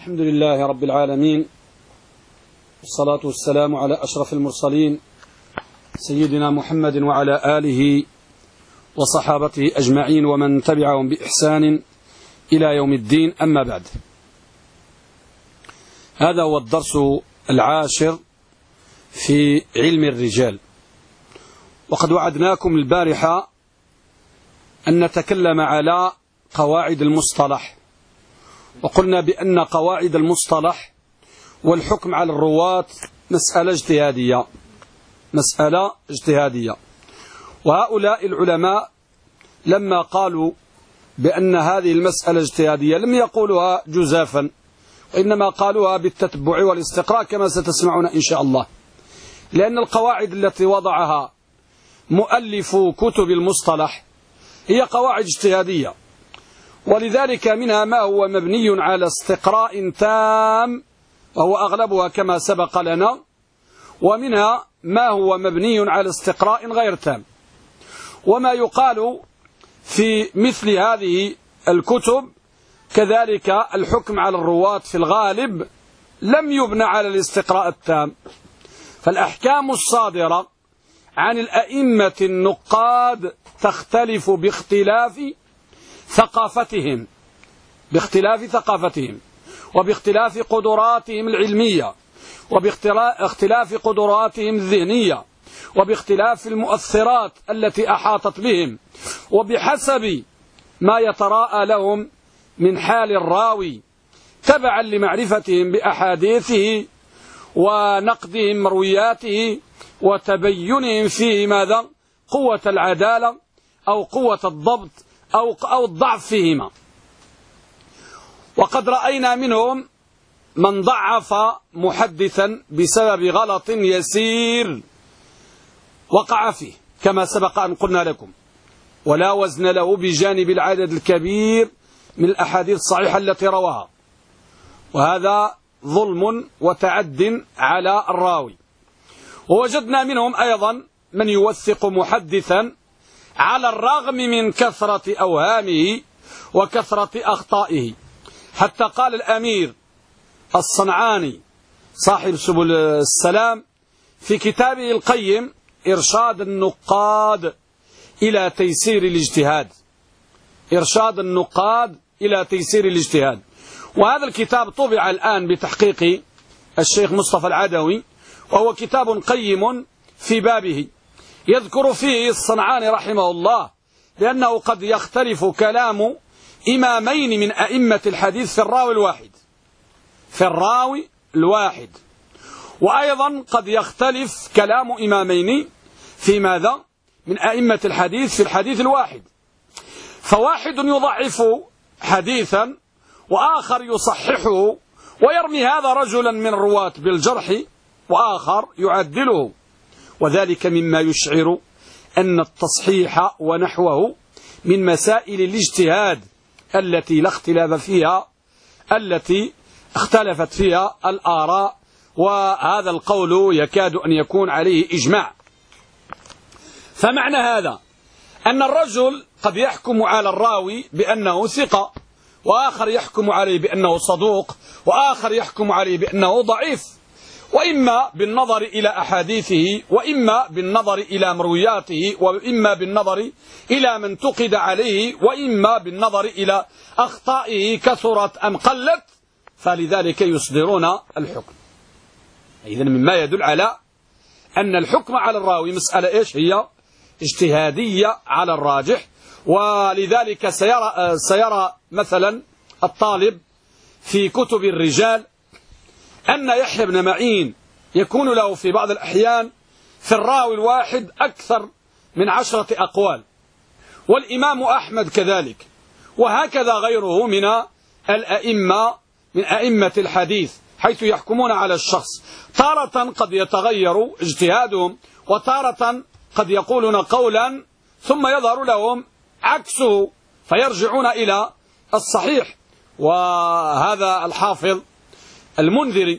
الحمد لله رب العالمين، والصلاة والسلام على أشرف المرسلين سيدنا محمد وعلى آله وصحابته أجمعين ومن تبعهم بإحسان إلى يوم الدين. أما بعد، هذا هو الدرس العاشر في علم الرجال، وقد وعدناكم البارحة أن نتكلم على قواعد المصطلح، وقلنا بأن قواعد المصطلح والحكم على الرواة مسألة اجتهادية. وهؤلاء العلماء لما قالوا بأن هذه المسألة اجتهادية لم يقولوها جزافا، وإنما قالوها بالتتبع والاستقراء كما ستسمعون إن شاء الله، لأن القواعد التي وضعها مؤلف كتب المصطلح هي قواعد اجتهادية، ولذلك منها ما هو مبني على استقراء تام وهو أغلبها كما سبق لنا، ومنها ما هو مبني على استقراء غير تام. وما يقال في مثل هذه الكتب كذلك الحكم على الرواة في الغالب لم يبنى على الاستقراء التام، فالأحكام الصادرة عن الأئمة النقاد تختلف باختلاف ثقافتهم وباختلاف قدراتهم العلمية، وباختلاف قدراتهم الذهنية، وباختلاف المؤثرات التي أحاطت بهم، وبحسب ما يتراءى لهم من حال الراوي تبعا لمعرفتهم بأحاديثه ونقدهم مروياته وتبينهم فيه ماذا؟ قوة العدالة أو قوة الضبط أو الضعف فيهما. وقد رأينا منهم من ضعف محدثا بسبب غلط يسير وقع فيه كما سبق أن قلنا لكم، ولا وزن له بجانب العدد الكبير من الأحاديث الصحيحة التي رواها، وهذا ظلم وتعد على الراوي. ووجدنا منهم أيضا من يوثق محدثا على الرغم من كثرة أوهامه وكثرة أخطائه، حتى قال الأمير الصنعاني صاحب سبل السلام في كتابه القيم إرشاد النقاد إلى تيسير الاجتهاد. وهذا الكتاب طبع الآن بتحقيق الشيخ مصطفى العدوي، وهو كتاب قيم في بابه. يذكر فيه الصنعاني رحمه الله لأنه قد يختلف كلام إمامين من أئمة الحديث في الراوي الواحد، وأيضا قد يختلف كلام إمامين في ماذا؟ من أئمة الحديث في الحديث الواحد، فواحد يضعف حديثا وآخر يصححه ويرمي هذا رجلا من الرواة بالجرح وآخر يعدله، وذلك مما يشعر أن التصحيح ونحوه من مسائل الاجتهاد التي لا اختلاف فيها، التي اختلفت فيها الآراء، وهذا القول يكاد أن يكون عليه إجماع. فمعنى هذا أن الرجل قد يحكم على الراوي بأنه ثقة، وآخر يحكم عليه بأنه صدوق، وآخر يحكم عليه بأنه ضعيف، وإما بالنظر إلى أحاديثه، وإما بالنظر إلى مروياته، وإما بالنظر إلى من انتقد عليه، وإما بالنظر إلى أخطائه كثرت أم قلت، فلذلك يصدرون الحكم. إذن مما يدل على أن الحكم على الراوي مسألة إيش هي؟ اجتهادية على الراجح. ولذلك سيرى مثلا الطالب في كتب الرجال أن يحيى بن معين يكون له في بعض الأحيان في الراوي الواحد أكثر من 10 أقوال، والإمام أحمد كذلك، وهكذا غيره من الأئمة من أئمة الحديث، حيث يحكمون على الشخص. تارة قد يتغير اجتهادهم، وتارة قد يقولون قولا ثم يظهر لهم عكسه فيرجعون إلى الصحيح. وهذا الحافظ المنذري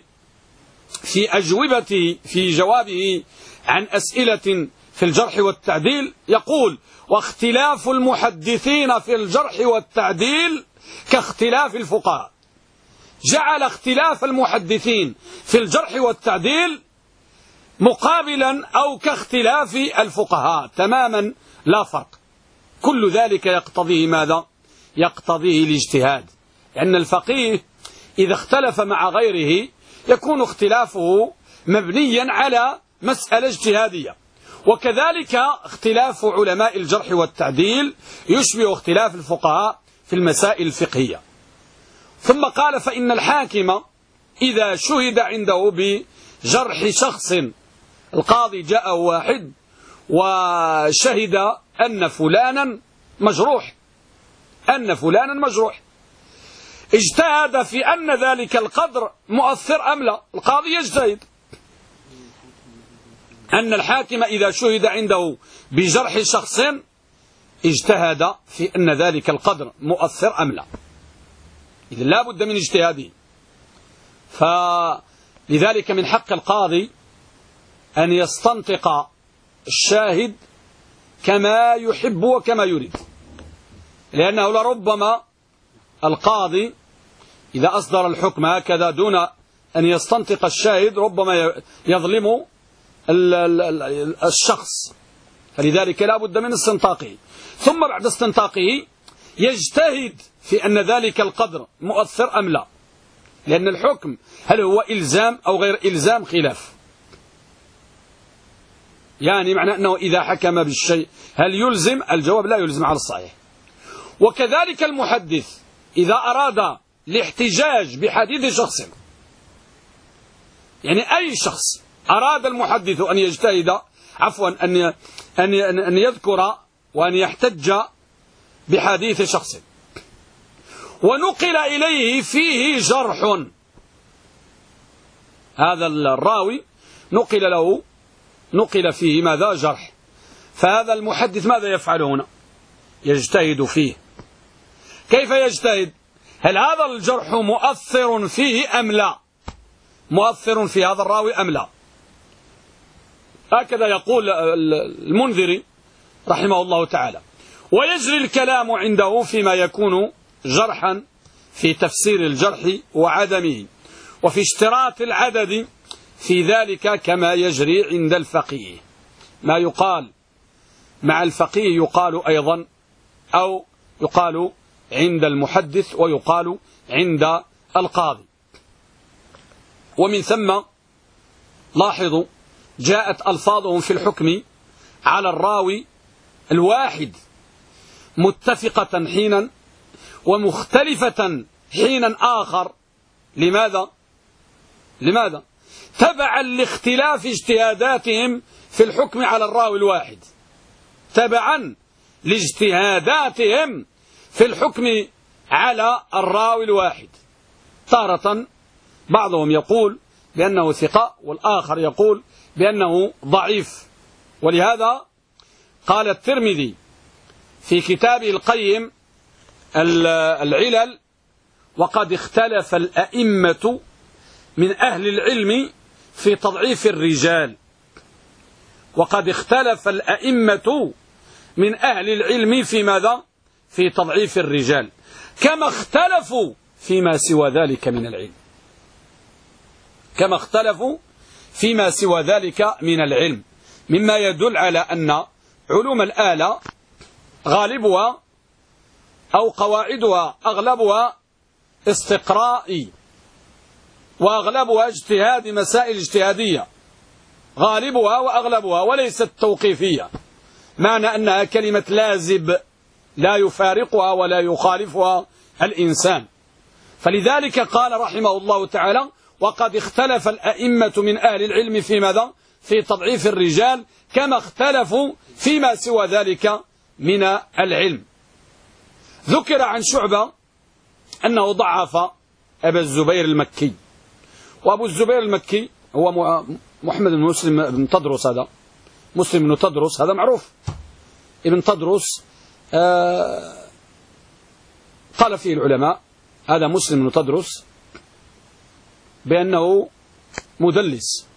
في جوابه عن أسئلة في الجرح والتعديل يقول: واختلاف المحدثين في الجرح والتعديل كاختلاف الفقهاء. جعل اختلاف المحدثين في الجرح والتعديل مقابلا أو كاختلاف الفقهاء تماما لا فرق. كل ذلك يقتضيه ماذا؟ يقتضيه الاجتهاد، لأن الفقيه إذا اختلف مع غيره يكون اختلافه مبنيا على مسألة اجتهادية، وكذلك اختلاف علماء الجرح والتعديل يشبه اختلاف الفقهاء في المسائل الفقهية. ثم قال فإن الحاكم إذا شهد عنده بجرح شخص، القاضي جاء واحد وشهد أن فلانا مجروح، اجتهد في أن ذلك القدر مؤثر أم لا، القاضي يجتهد. أن الحاكم إذا شهد عنده بجرح شخص اجتهد في أن ذلك القدر مؤثر أم لا، إذا لا بد من اجتهاده. فلذلك من حق القاضي أن يستنطق الشاهد كما يحب وكما يريد، لأنه لربما القاضي إذا أصدر الحكم هكذا دون أن يستنطق الشاهد ربما يظلم الشخص، فلذلك لا بد من استنطاقه. ثم بعد استنطاقه يجتهد في أن ذلك القدر مؤثر أم لا، لأن الحكم هل هو إلزام أو غير إلزام خلاف، يعني معنى أنه إذا حكم بالشيء هل يلزم؟ الجواب لا يلزم على الصحيح. وكذلك المحدث إذا أراد الاحتجاج بحديث شخص، يعني أي شخص أراد المحدث أن يجتهد أن يذكر وأن يحتج بحديث شخص ونقل إليه فيه جرح، هذا الراوي نقل فيه ماذا؟ جرح، فهذا المحدث ماذا يفعل هنا؟ يجتهد فيه. كيف يجتهد؟ هل هذا الجرح مؤثر فيه أم لا؟ مؤثر في هذا الراوي أم لا؟ هكذا يقول المنذري رحمه الله تعالى. ويجري الكلام عنده فيما يكون جرحا في تفسير الجرح وعدمه، وفي اشتراط العدد في ذلك كما يجري عند الفقيه. ما يقال مع الفقيه يقال أيضا، أو يقال عند المحدث ويقال عند القاضي. ومن ثم لاحظوا جاءت ألفاظهم في الحكم على الراوي الواحد متفقة حينا ومختلفة حينا آخر. لماذا؟ تبعا لاختلاف اجتهاداتهم في الحكم على الراوي الواحد، تبعا لاجتهاداتهم في الحكم على الراوي الواحد. تارة بعضهم يقول بأنه ثقة والآخر يقول بأنه ضعيف. ولهذا قال الترمذي في كتابه القيم العلل: وقد اختلف الأئمة من أهل العلم في تضعيف الرجال. وقد اختلف الأئمة من أهل العلم في ماذا؟ في تضعيف الرجال، كما اختلفوا فيما سوى ذلك من العلم. كما اختلفوا فيما سوى ذلك من العلم، مما يدل على أن علوم الآلة غالبها أو قواعدها أغلبها استقرائي، وأغلبها اجتهاد، مسائل اجتهادية غالبها وأغلبها، وليست توقيفية، معنى أنها كلمة لازب لا يفارقها ولا يخالفها الإنسان. فلذلك قال رحمه الله تعالى: وقد اختلف الأئمة من أهل العلم في ماذا؟ في تضعيف الرجال، كما اختلفوا فيما سوى ذلك من العلم. ذكر عن شعبة أنه ضعف أبا الزبير المكي، وأبو الزبير المكي هو محمد بن مسلم بن تدرس، هذا مسلم بن تدرس، هذا معروف. ابن تدرس قال فيه العلماء هذا مسلم بن تدرس بأنه مدلس،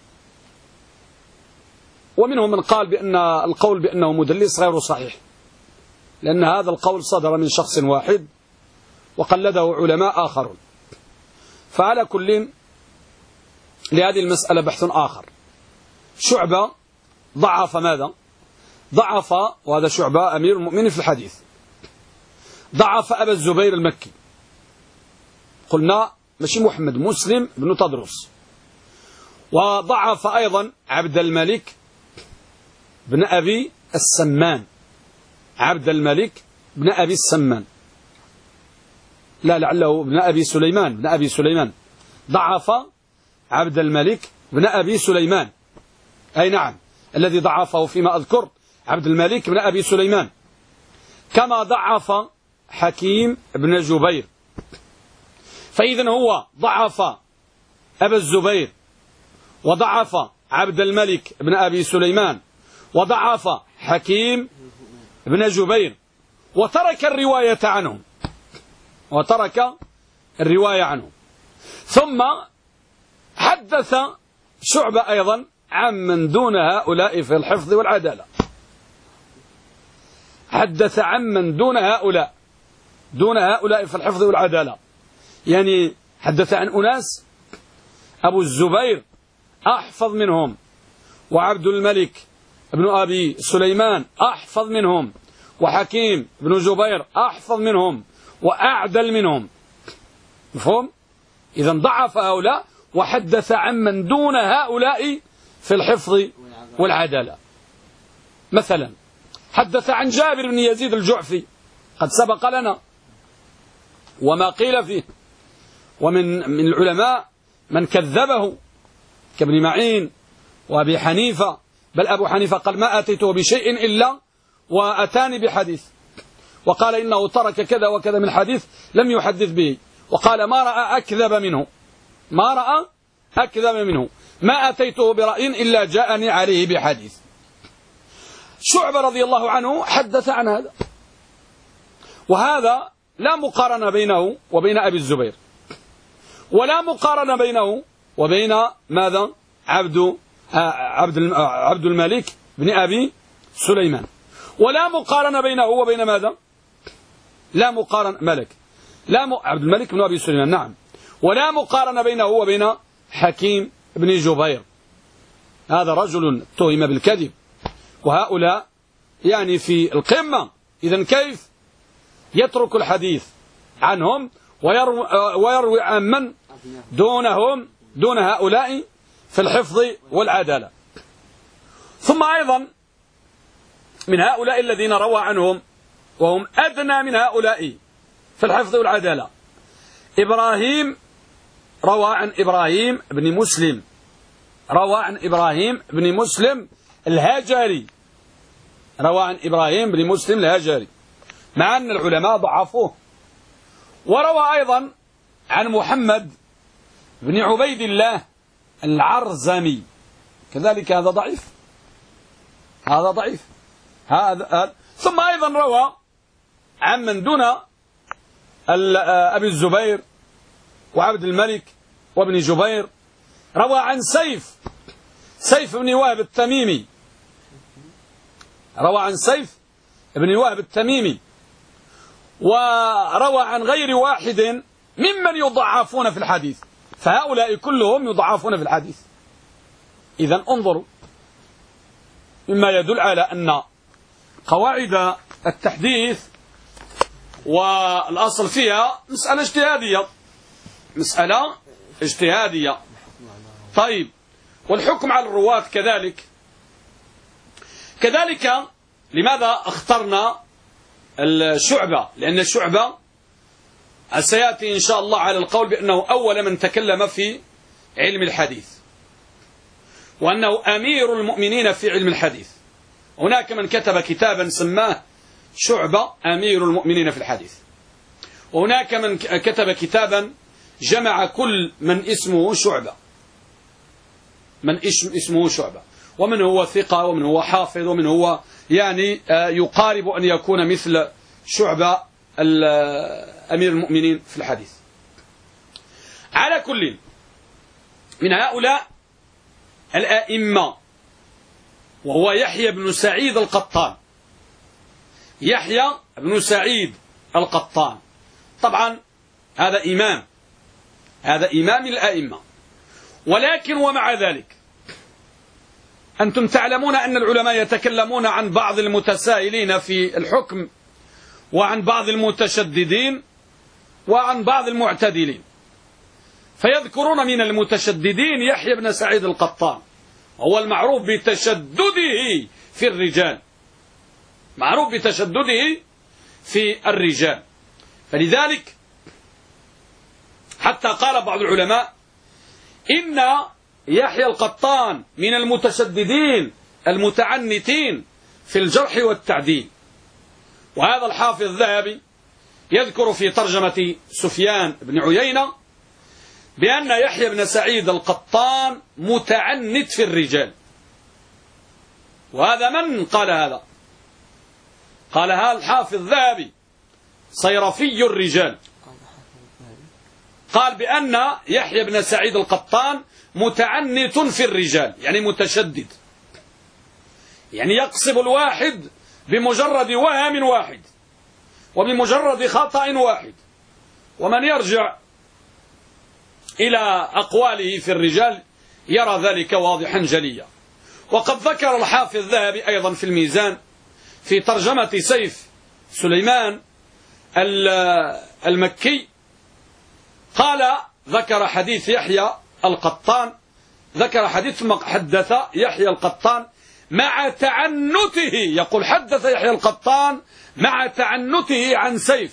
ومنهم من قال بأن القول بأنه مدلس غير صحيح، لأن هذا القول صدر من شخص واحد وقلده علماء آخرون. فعلى كل لهذه المسألة بحث آخر. شعبة ضعف ماذا؟ ضعف، وهذا شعبة أمير المؤمنين في الحديث، ضعف أبا الزبير المكي، قلنا ماشي محمد، مسلم بن تدرس. وضعف أيضا عبد الملك بن أبي السمان، عبد الملك بن أبي السمان، لا لعله بن أبي سليمان، بن أبي سليمان، ضعف عبد الملك بن أبي سليمان، أي نعم الذي ضعفه فيما أذكر عبد الملك بن أبي سليمان. كما ضعف حكيم بن جبير. فإذن هو ضعف أبا الزبير، وضعف عبد الملك بن أبي سليمان، وضعف حكيم بن جبير، وترك الرواية عنهم، وترك الرواية عنهم. ثم حدث شعبة أيضا عمن دون هؤلاء في الحفظ والعدالة، حدث عمن دون هؤلاء، دون هؤلاء في الحفظ والعدالة، يعني حدث عن أناس أبو الزبير أحفظ منهم، وعبد الملك بن أبي سليمان أحفظ منهم، وحكيم بن جبير أحفظ منهم وأعدل منهم. مفهوم؟ إذن ضعف هؤلاء وحدث عمن دون هؤلاء في الحفظ والعدالة. مثلا حدث عن جابر بن يزيد الجعفي، قد سبق لنا وما قيل فيه، ومن العلماء من كذبه كابن معين وأبي حنيفة، بل أبو حنيفة قال ما أتيته بشيء إلا وأتاني بحديث، وقال إنه ترك كذا وكذا من حديث لم يحدث به، وقال ما رأى أكذب منه، ما رأى أكذب منه، ما أتيته برأي إلا جاءني عليه بحديث. شعبة رضي الله عنه حدث عن هذا، وهذا لا مقارنة بينه وبين أبي الزبير، ولا مقارنة بينه وبين ماذا؟ عبد الملك بن أبي سليمان، ولا مقارنة بينه وبين ماذا؟ لا مقارنة عبد الملك بن أبي سليمان، نعم، ولا مقارنة بينه وبين حكيم بن جبير. هذا رجل اتهم بالكذب، وهؤلاء يعني في القمة. إذن كيف يترك الحديث عنهم ويروي عن من دونهم، دون هؤلاء في الحفظ والعدالة؟ ثم أيضا من هؤلاء الذين روى عنهم وهم أدنى من هؤلاء في الحفظ والعدالة إبراهيم، روى عن إبراهيم بن مسلم، روى عن إبراهيم بن مسلم الهاجري، روى عن إبراهيم بن مسلم الهاجري، مع أن العلماء ضعفوه. وروى أيضا عن محمد بن عبيد الله العرزمي، كذلك هذا ضعيف، هذا ضعيف هذا. ثم أيضا روى عن من دون أبي الزبير وعبد الملك وابن جبير، روى عن سيف بن وهب التميمي، روى عن سيف بن وهب التميمي، وروى عن غير واحد ممن يضعفون في الحديث، فهؤلاء كلهم يضعفون في الحديث. إذن انظروا، مما يدل على أن قواعد التحديث والأصل فيها مسألة اجتهادية، مسألة اجتهادية. طيب، والحكم على الرواة كذلك لماذا اخترنا الشعبة؟ لأن الشعبة سيأتي إن شاء الله على القول بأنه أول من تكلم في علم الحديث، وأنه أمير المؤمنين في علم الحديث. هناك من كتب كتابا سماه شعبة أمير المؤمنين في الحديث، وهناك من كتب كتابا جمع كل من اسمه شعبة، من اسمه شعبة، ومن هو ثقة، ومن هو حافظ، ومن هو يعني يقارب أن يكون مثل شعبة أمير المؤمنين في الحديث. على كل من هؤلاء الأئمة وهو يحيى بن سعيد القطان، يحيى بن سعيد القطان، طبعا هذا إمام هذا إمام الأئمة. ولكن ومع ذلك أنتم تعلمون أن العلماء يتكلمون عن بعض المتساهلين في الحكم، وعن بعض المتشددين، وعن بعض المعتدلين. فيذكرون من المتشددين يحيى بن سعيد القطان، هو المعروف بتشدده في الرجال، معروف بتشدده في الرجال. فلذلك حتى قال بعض العلماء إن يحيى القطان من المتشددين المتعنتين في الجرح والتعديل. وهذا الحافظ الذهبي يذكر في ترجمة سفيان بن عيينة بأن يحيى بن سعيد القطان متعنت في الرجال. وهذا من قال هذا؟ قال هذا الحافظ الذهبي صيرفي الرجال، قال بأن يحيى بن سعيد القطان متعنت في الرجال، يعني متشدد، يعني يقصب الواحد بمجرد وهم واحد وبمجرد خطأ واحد. ومن يرجع إلى أقواله في الرجال يرى ذلك واضحا جليا. وقد ذكر الحافظ الذهبي أيضا في الميزان في ترجمة سيف سليمان المكي، قال ذكر حديث يحيى القطان، ذكر حديث ثم حدث يحيى القطان مع تعنته، يقول حدث يحيى القطان مع تعنته عن سيف،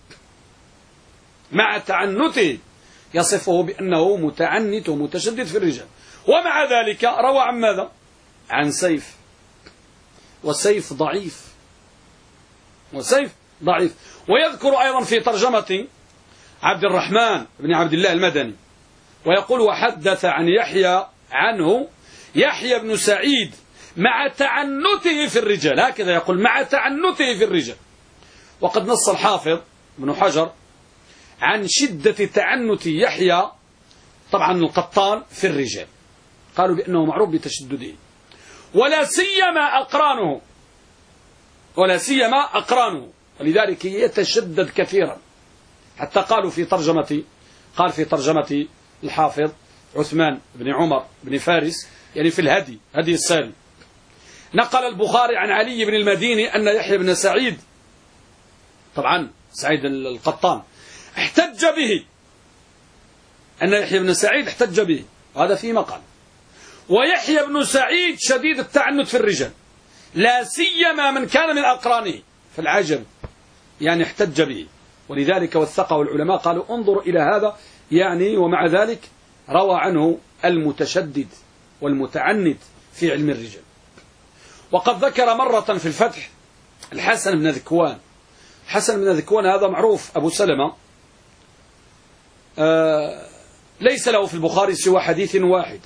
مع تعنته يصفه بأنه متعنت ومتشدد في الرجال. ومع ذلك روى عن ماذا؟ عن سيف، وسيف ضعيف، وسيف ضعيف. ويذكر أيضا في ترجمة عبد الرحمن بن عبد الله المدني ويقول وحدث عن يحيى عنه يحيى بن سعيد مع تعنته في الرجال، هكذا يقول مع تعنته في الرجال. وقد نص الحافظ بن حجر عن شدة تعنت يحيى طبعا القطان في الرجال، قالوا بأنه معروف بتشدده، ولا سيما أقرانه، ولا سيما أقرانه، ولذلك يتشدد كثيرا. حتى قالوا في ترجمة، قال في ترجمة الحافظ عثمان بن عمر بن فارس، يعني في الهدي، هدي الساري، نقل البخاري عن علي بن المديني أن يحيى بن سعيد، طبعا سعيد القطان، احتج به، أن يحيى بن سعيد احتج به، وهذا في مقال. ويحيى بن سعيد شديد التعنت في الرجال، لا سيما من كان من أقرانه، فالعجب يعني احتج به، ولذلك وثقه العلماء، قالوا انظروا إلى هذا، يعني ومع ذلك روى عنه المتشدد والمتعنت في علم الرجال. وقد ذكر مرة في الفتح الحسن بن ذكوان، حسن بن ذكوان هذا معروف أبو سلمة، ليس له في البخاري سوى حديث واحد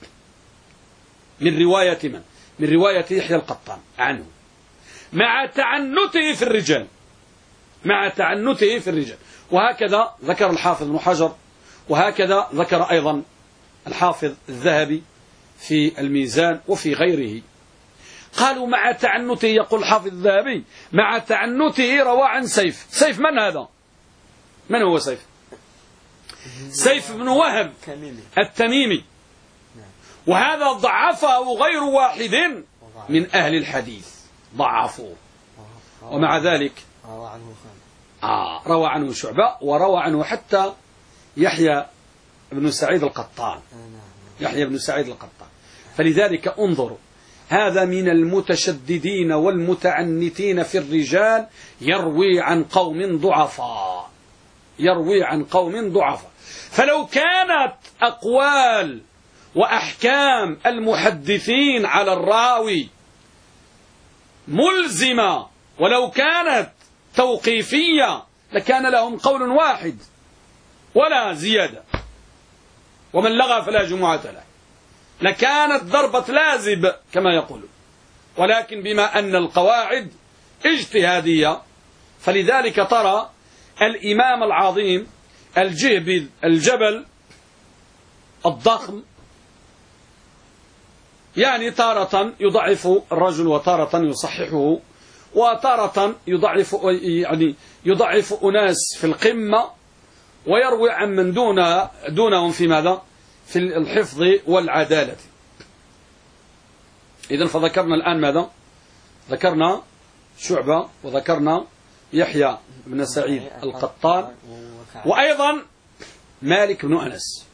من رواية من؟ من رواية يحيى القطان عنه، مع تعنته في الرجال، مع تعنته في الرجال. وهكذا ذكر الحافظ بن حجر، وهكذا ذكر أيضا الحافظ الذهبي في الميزان وفي غيره. قالوا مع تعنته، يقول الحافظ الذهبي مع تعنته روى عن سيف. سيف من هذا؟ من هو سيف؟ سيف بن وهب التميمي، وهذا ضعفه غير واحد من أهل الحديث، ضعفوه. ومع ذلك روى عنه شعبة، وروى عنه حتى يحيى بن سعيد القطان، يحيى بن سعيد القطان. فلذلك انظروا، هذا من المتشددين والمتعنتين في الرجال، يروي عن قوم ضعفاء، يروي عن قوم ضعفاء. فلو كانت أقوال وأحكام المحدثين على الراوي ملزمة، ولو كانت توقيفية، لكان لهم قول واحد ولا زيادة، ومن لغى فلا جمعة له، لكانت ضربة لازب كما يقولون. ولكن بما أن القواعد اجتهادية، فلذلك ترى الإمام العظيم الجهبذ الجبل الضخم يعني تارة يضعف الرجل وتارة يصححه، وتارة يضعف، يعني يضعف أناس في القمة، ويروي عن من دونهم في ماذا؟ في الحفظ والعدالة. إذن فذكرنا الآن ماذا؟ ذكرنا شعبة وذكرنا يحيى بن سعيد القطان وأيضا مالك بن أنس.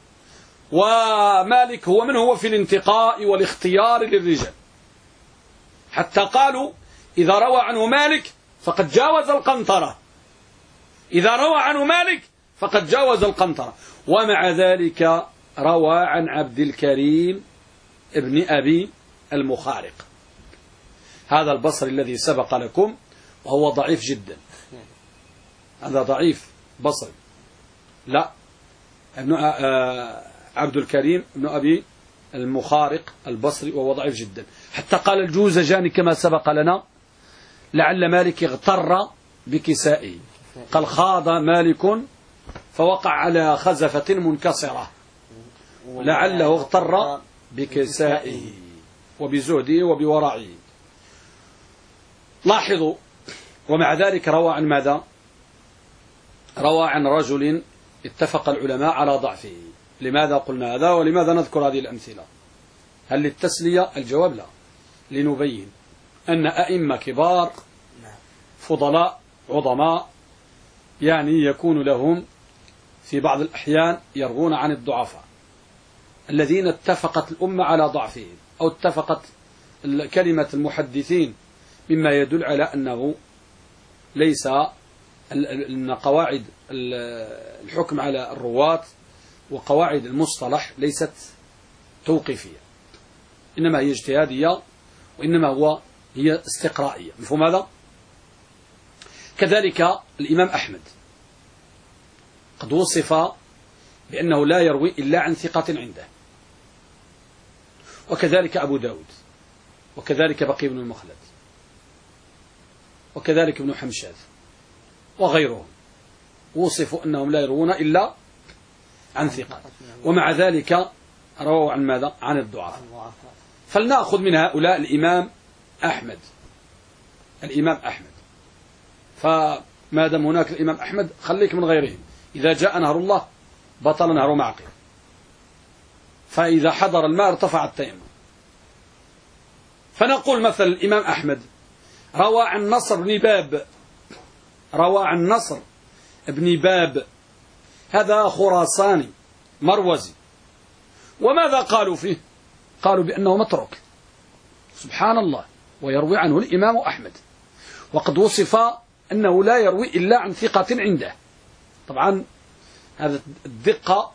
ومالك هو من هو في الانتقاء والاختيار للرجال، حتى قالوا إذا روى عنه مالك فقد جاوز القنطرة، إذا روى عنه مالك فقد جاوز القنطرة. ومع ذلك روى عن عبد الكريم ابن أبي المخارق، هذا البصري الذي سبق لكم، وهو ضعيف جدا. هذا ضعيف بصري، لا عبد الكريم ابن أبي المخارق البصري، وهو ضعيف جدا. حتى قال الجوزجاني كما سبق لنا لعل مالك اغتر بكسائه، قال خاض مالك فوقع على خزفة منكسرة، لعله اغتر بكسائه وبزهده وبورعه. لاحظوا، ومع ذلك روى عن ماذا؟ روى عن رجل اتفق العلماء على ضعفه. لماذا قلنا هذا ولماذا نذكر هذه الأمثلة؟ هل للتسلية؟ الجواب لا، لنبين أن أئمة كبار فضلاء عظماء يعني يكون لهم في بعض الأحيان يروون عن الضعفاء الذين اتفقت الأمة على ضعفهم، أو اتفقت كلمة المحدثين، مما يدل على أنه ليس أن قواعد الحكم على الرواة وقواعد المصطلح ليست توقيفية، إنما هي اجتهادية، وإنما هي استقرائية. مفهوم هذا؟ كذلك الإمام أحمد قد وصف بأنه لا يروي إلا عن ثقة عنده، وكذلك أبو داود، وكذلك بقي بن المخلد، وكذلك ابن حمشاذ وغيرهم، وصفوا أنهم لا يروون إلا عن ثقة، ومع ذلك رووا عن ماذا؟ عن الضعفاء. فلنأخذ من هؤلاء الإمام أحمد. الإمام أحمد، فما دام هناك الإمام أحمد خليك من غيرهم. إذا جاء نهر الله بطل نهر معقل، فإذا حضر الماء ارتفع التيمم. فنقول مثل الإمام أحمد روى عن نصر بن باب، روى عن نصر بن باب، هذا خراساني مروزي. وماذا قالوا فيه؟ قالوا بأنه متروك، سبحان الله، ويروي عنه الإمام أحمد، وقد وصف أنه لا يروي إلا عن ثقة عنده. طبعا هذا الدقة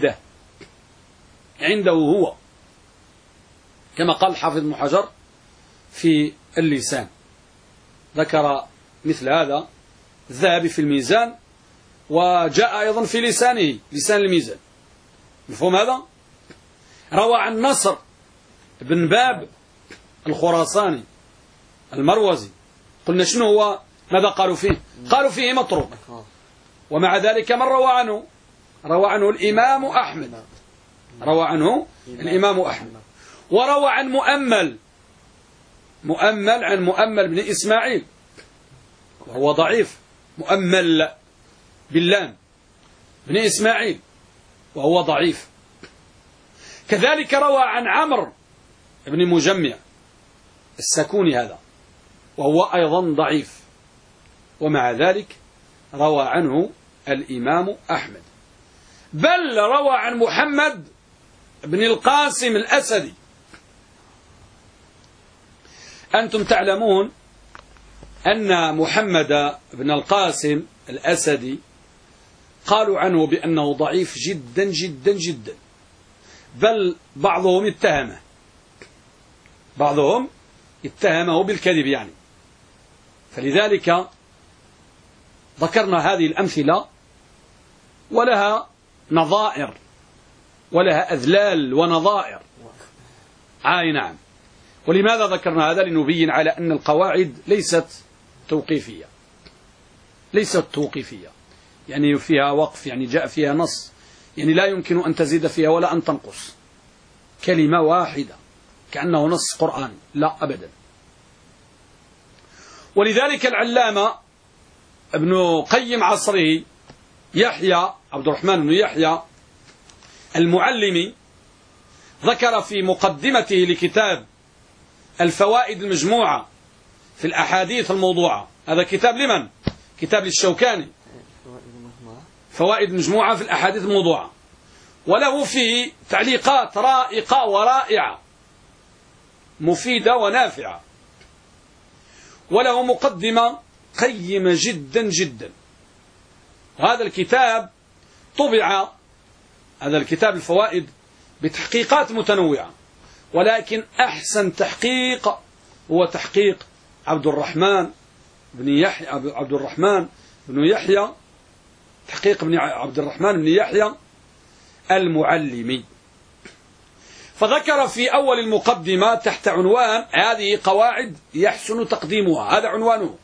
عنده هو، كما قال الحافظ ابن حجر في اللسان، ذكر مثل هذا الذهبي في الميزان، وجاء أيضا في لسانه لسان الميزان. مفهوم هذا؟ روى عن نصر بن باب الخراساني المروزي، قلنا شنو هو؟ ماذا قالوا فيه؟ قالوا فيه متروك، ومع ذلك من روى عنه؟ روى عنه الإمام أحمد، روى عنه الإمام أحمد. وروى عن مؤمل عن مؤمل بن إسماعيل، وهو ضعيف، مؤمل باللام بن إسماعيل، وهو ضعيف. كذلك روى عن عمرو بن مجمع السكوني هذا، وهو أيضا ضعيف، ومع ذلك روى عنه الإمام أحمد. بل روى عن محمد بن القاسم الأسدي. أنتم تعلمون أن محمد بن القاسم الأسدي قالوا عنه بأنه ضعيف جدا جدا جدا، بل بعضهم اتهمه بالكذب يعني. فلذلك ذكرنا هذه الأمثلة، ولها نظائر، ولها أذلال ونظائر. نعم. ولماذا ذكرنا هذا؟ لنبين على أن القواعد ليست توقيفية، يعني فيها وقف، يعني جاء فيها نص، يعني لا يمكن أن تزيد فيها ولا أن تنقص، كلمة واحدة كأنه نص قرآني، لا أبدا. ولذلك العلامة ابن قيم عصره يحيى عبد الرحمن بن يحيى المعلمي ذكر في مقدمته لكتاب الفوائد المجموعة في الأحاديث الموضوعة. هذا كتاب لمن؟ كتاب للشوكاني، فوائد مجموعة في الأحاديث الموضوعة، وله فيه تعليقات رائقة ورائعة مفيدة ونافعة، وله مقدمة قيمة جدا جدا. وهذا الكتاب طبع، هذا الكتاب الفوائد، بتحقيقات متنوعة، ولكن أحسن تحقيق هو تحقيق عبد الرحمن بن يحيى تحقيق عبد الرحمن بن يحيى المعلمي. فذكر في أول المقدمة تحت عنوان هذه قواعد يحسن تقديمها، هذا عنوانه،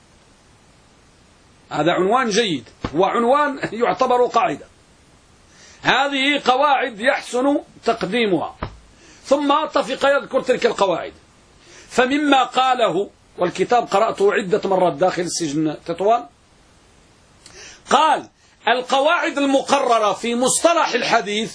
هذا عنوان جيد، هو عنوان يعتبر قاعدة، هذه قواعد يحسن تقديمها. ثم اتفق يذكر تلك القواعد، فمما قاله، والكتاب قرأته عدة مرات داخل السجن تطوان، قال القواعد المقررة في مصطلح الحديث،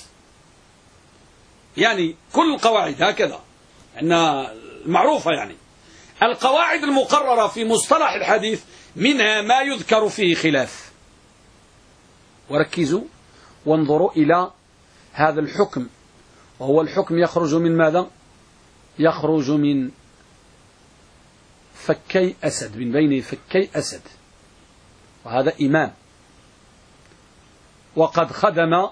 يعني كل القواعد هكذا أنها معروفة، يعني القواعد المقررة في مصطلح الحديث منها ما يذكر فيه خلاف. وركزوا وانظروا إلى هذا الحكم، وهو الحكم يخرج من ماذا؟ يخرج من فكي أسد، من بين فكي أسد، وهذا إمام وقد خدم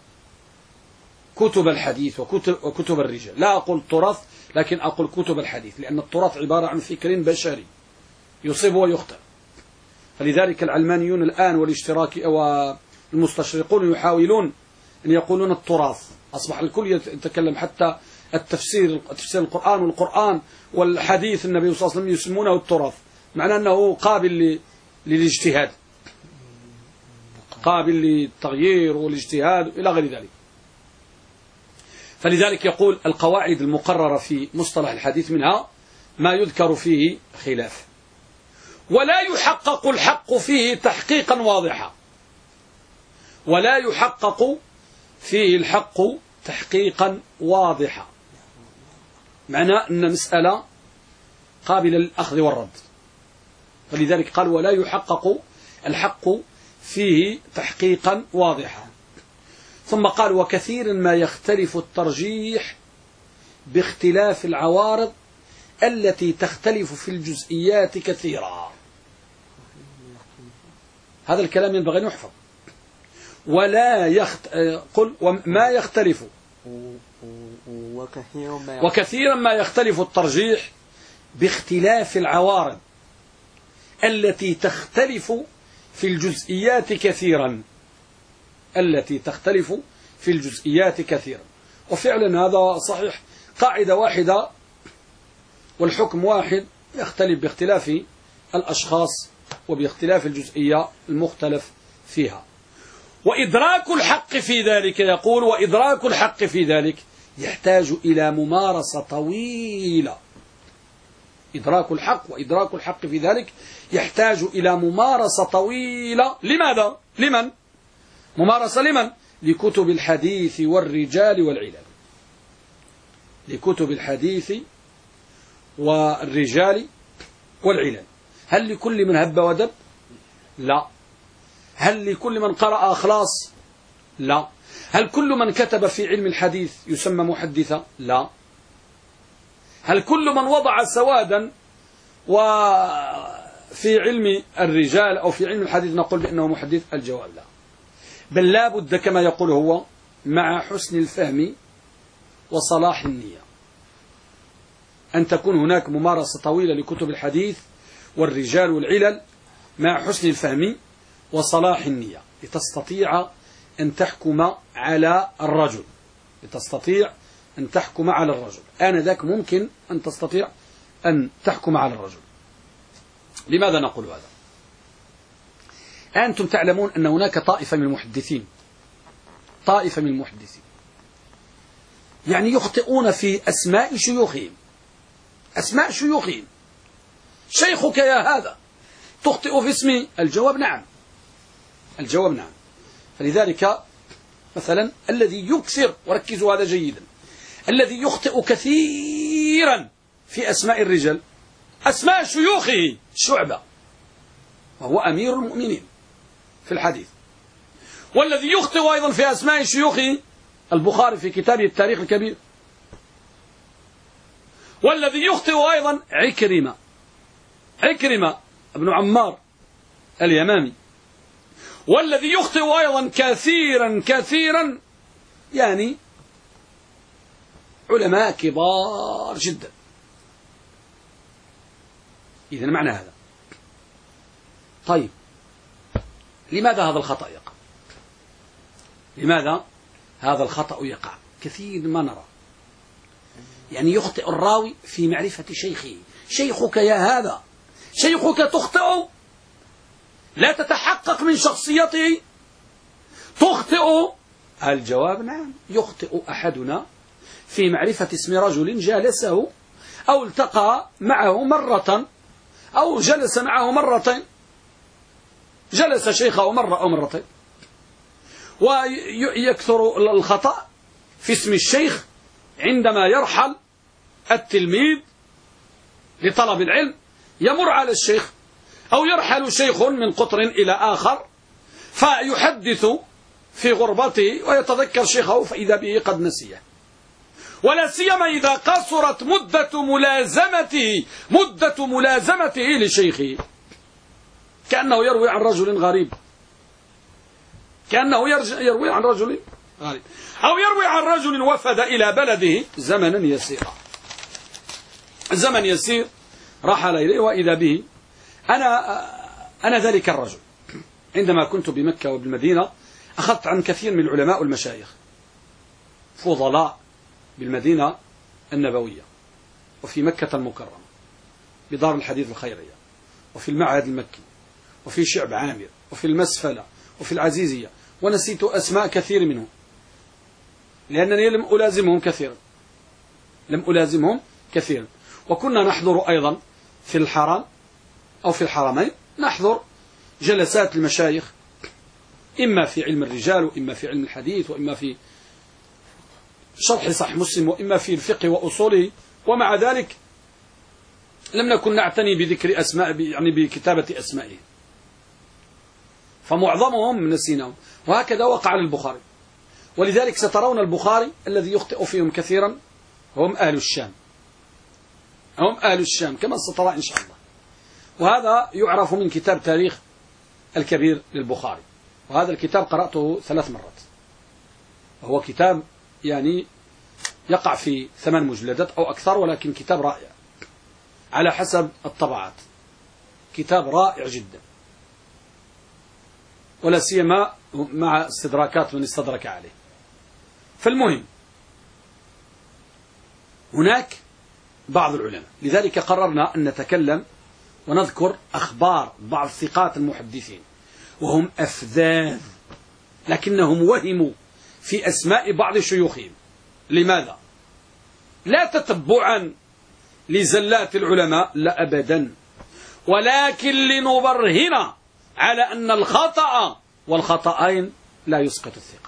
كتب الحديث وكتب الرجال. لا أقول تراث، لكن أقول كتب الحديث، لأن التراث عبارة عن فكر بشري يصيب ويخطئ. فلذلك العلمانيون الآن والاشتراكي والمستشرقون يحاولون أن يقولون التراث، أصبح الكل يتكلم، حتى تفسير القرآن والقرآن والحديث النبي صلى الله عليه وسلم يسمونه التراث، معناه أنه قابل للاجتهاد، قابل للتغيير والاجتهاد إلى غير ذلك. فلذلك يقول القواعد المقررة في مصطلح الحديث منها ما يذكر فيه خلاف، ولا يحقق الحق فيه تحقيقا واضحا، ولا يحقق فيه الحق تحقيقا واضحا، معناه أن مسألة قابلة للأخذ والرد. فلذلك قال ولا يحقق الحق فيه تحقيقا واضحا. ثم قال وكثيرا ما يختلف الترجيح باختلاف العوارض التي تختلف في الجزئيات كثيرا. هذا الكلام ينبغي أن يحفظ. قل وما يختلف وكثيرا ما يختلف الترجيح باختلاف العوارض التي تختلف في الجزئيات كثيرا، التي تختلف في الجزئيات كثيرا. وفعلا هذا صحيح، قاعدة واحدة والحكم واحد يختلف باختلاف الأشخاص وباختلاف الجزئية المختلف فيها. وإدراك الحق في ذلك، يقول وإدراك الحق في ذلك يحتاج إلى ممارسة طويلة. إدراك الحق وإدراك الحق في ذلك يحتاج إلى ممارسة طويلة. لماذا؟ لمن؟ ممارسة لمن؟ لكتب الحديث والرجال والعلل، لكتب الحديث والرجال والعلل. هل لكل من هب ودب؟ لا. هل لكل من قرأ أخلاص؟ لا. هل كل من كتب في علم الحديث يسمى محدثا؟ لا. هل كل من وضع سوادا وفي علم الرجال أو في علم الحديث نقول بأنه محدث؟ الجواب لا. بل لا بد كما يقول هو مع حسن الفهم وصلاح النية أن تكون هناك ممارسة طويلة لكتب الحديث والرجال والعلل مع حسن الفهم وصلاح النية لتستطيع أن تحكم على الرجل، لتستطيع أن تحكم على الرجل. آنذاك ممكن أن تستطيع أن تحكم على الرجل. لماذا نقول هذا؟ أنتم تعلمون أن هناك طائفة من المحدثين، طائفة من المحدثين يعني يخطئون في أسماء شيوخهم، أسماء شيوخهم. شيخك يا هذا تخطئ في اسمه؟ الجواب نعم، الجواب نعم. فلذلك مثلا الذي يكثر، وركزوا هذا جيدا، الذي يخطئ كثيرا في أسماء الرجال أسماء شيوخه شعبة، وهو أمير المؤمنين في الحديث. والذي يخطئ أيضا في أسماء شيوخه البخاري في كتابه التاريخ الكبير. والذي يخطئ أيضا عكرمة ابن عمار اليمامي. والذي يخطئ أيضا كثيرا يعني علماء كبار جدا. إذن معنى هذا. طيب لماذا هذا الخطأ يقع؟ لماذا هذا الخطأ يقع؟ كثير ما نرى يعني يخطئ الراوي في معرفة شيخه. شيخك يا هذا، شيخك تخطئ، لا تتحقق من شخصيته، تخطئ. الجواب نعم، يخطئ أحدنا في معرفة اسم رجل جالسه أو التقى معه مرة أو جلس معه مرتين، جلس شيخه مرة أو مرتين. ويكثر الخطأ في اسم الشيخ عندما يرحل التلميذ لطلب العلم، يمر على الشيخ أو يرحل شيخ من قطر إلى آخر فيحدث في غربته ويتذكر شيخه فإذا به قد نسيه. ولا سيما إذا قصرت مدة ملازمته لشيخه، كأنه يروي عن رجل غريب، كأنه يروي عن رجل غريب، أو يروي عن رجل وفد إلى بلده زمن يسير رحل إليه وإذا به. أنا ذلك الرجل عندما كنت بمكة وبالمدينة أخذت عن كثير من العلماء والمشايخ فضلاء بالمدينة النبوية وفي مكة المكرمة بدار الحديث الخيرية وفي المعهد المكي وفي شعب عامر وفي المسفلة وفي العزيزية، ونسيت أسماء كثير منهم لأنني لم ألازمهم كثيرا. وكنا نحضر أيضا في الحرم أو في الحرمين، نحضر جلسات المشايخ إما في علم الرجال وإما في علم الحديث وإما في شرح صحيح مسلم وإما في الفقه وأصوله. ومع ذلك لم نكن نعتني بذكر أسماء، يعني بكتابة أسمائهم، فمعظمهم نسيناهم. وهكذا وقع للبخاري. ولذلك سترون البخاري الذي يخطئ فيهم كثيرا هم أهل الشام كما سترى إن شاء الله. وهذا يعرف من كتاب تاريخ الكبير للبخاري، وهذا الكتاب قرأته 3 مرات، وهو كتاب يعني يقع في 8 مجلدات أو أكثر، ولكن كتاب رائع على حسب الطبعات، كتاب رائع جدا، ولا سيما مع استدراكات من استدرك عليه. فالمهم هناك بعض العلماء، لذلك قررنا أن نتكلم ونذكر أخبار بعض ثقات المحدثين وهم أفذاذ، لكنهم وهموا في أسماء بعض شيوخهم. لماذا؟ لا تتبعا لزلات العلماء، لا أبدا، ولكن لنبرهن على أن الخطأ والخطأين لا يسقط الثقة،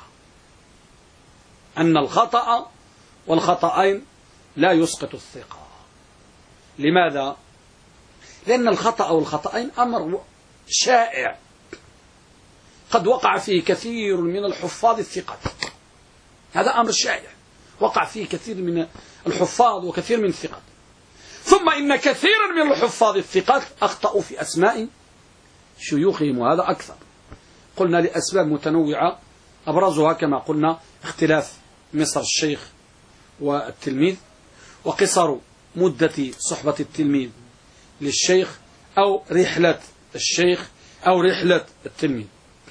أن الخطأ والخطأين لا يسقط الثقة. لماذا؟ لأن الخطأ والخطأين أمر شائع قد وقع فيه كثير من الحفاظ الثقات، هذا أمر شائع وقع فيه كثير من الحفاظ وكثير من الثقات. ثم إن كثيرا من الحفاظ الثقات أخطأوا في أسماء شيوخهم، وهذا أكثر. قلنا لأسباب متنوعة، أبرزها كما قلنا اختلاف مصر الشيخ والتلميذ، وقصر مدة صحبة التلميذ للشيخ، أو رحلة الشيخ أو رحلة التلميذ،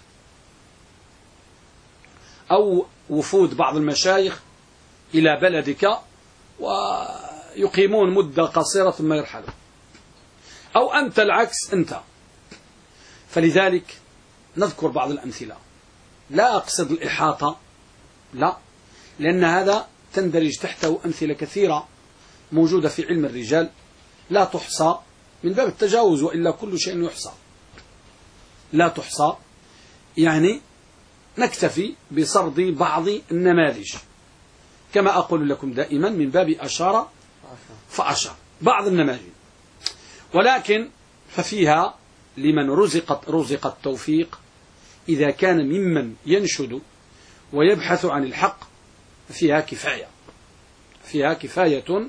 أو وفود بعض المشايخ إلى بلدك ويقيمون مدة قصيرة ثم يرحلون، أو أنت العكس أنت. فلذلك نذكر بعض الأمثلة، لا أقصد الإحاطة، لا، لأن هذا تندرج تحته أمثلة كثيرة موجودة في علم الرجال لا تحصى من باب التجاوز، وإلا كل شيء يحصى لا تحصى. يعني نكتفي بسرد بعض النماذج كما أقول لكم دائما من باب أشار فأشار بعض النماذج، ولكن ففيها لمن رزق التوفيق إذا كان ممن ينشد ويبحث عن الحق فيها كفاية